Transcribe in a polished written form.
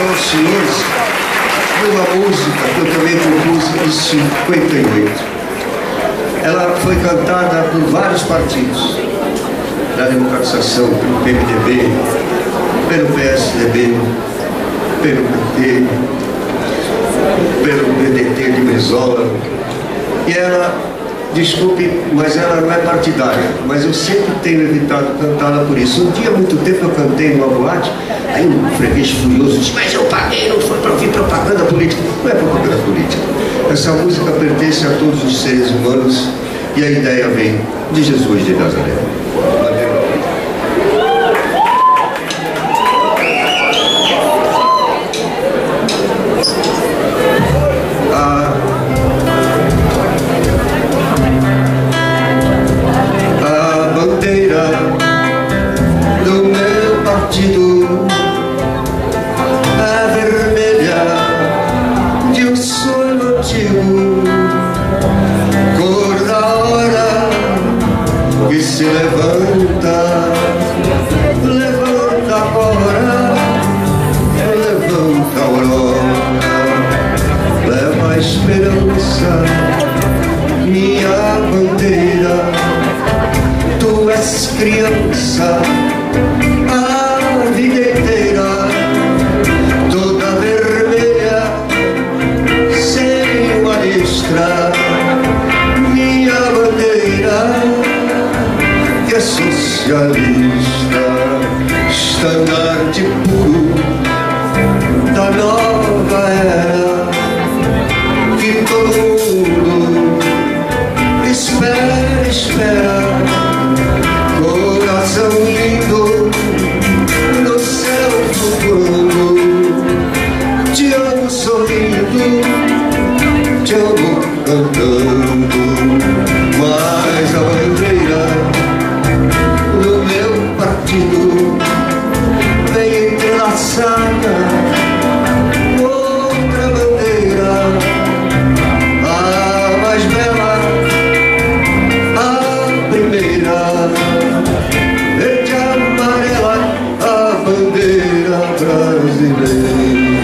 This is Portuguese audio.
atenção aos senhores de uma música que eu também compus em 58. Ela foi cantada por vários partidos da democratização, pelo PMDB, pelo PSDB, pelo PT, pelo PDT de Brizola. E ela, desculpe, mas ela não é partidária, mas eu sempre tenho evitado cantá-la por isso. Um dia, há muito tempo, eu cantei numa boate, aí um freguês furioso disse: mas eu paguei, não foi para ouvir propaganda política. Não é propaganda política. Essa música pertence a todos os seres humanos e a ideia vem de Jesus de Nazaré. Se levanta, levanta agora, levanta a aurora, leva a esperança, minha bandeira. Tu és criança a vida inteira, toda vermelha, sem uma listra, minha bandeira é socialista, estandarte puro da nova era, que todo mundo espera, espera. Coração lindo no céu flutuando, te amo sorrindo, te amo cantando, mas a bandeira do meu partido vem entrelaçada, outra bandeira, a mais bela, a primeira, verde e amarela, a bandeira brasileira.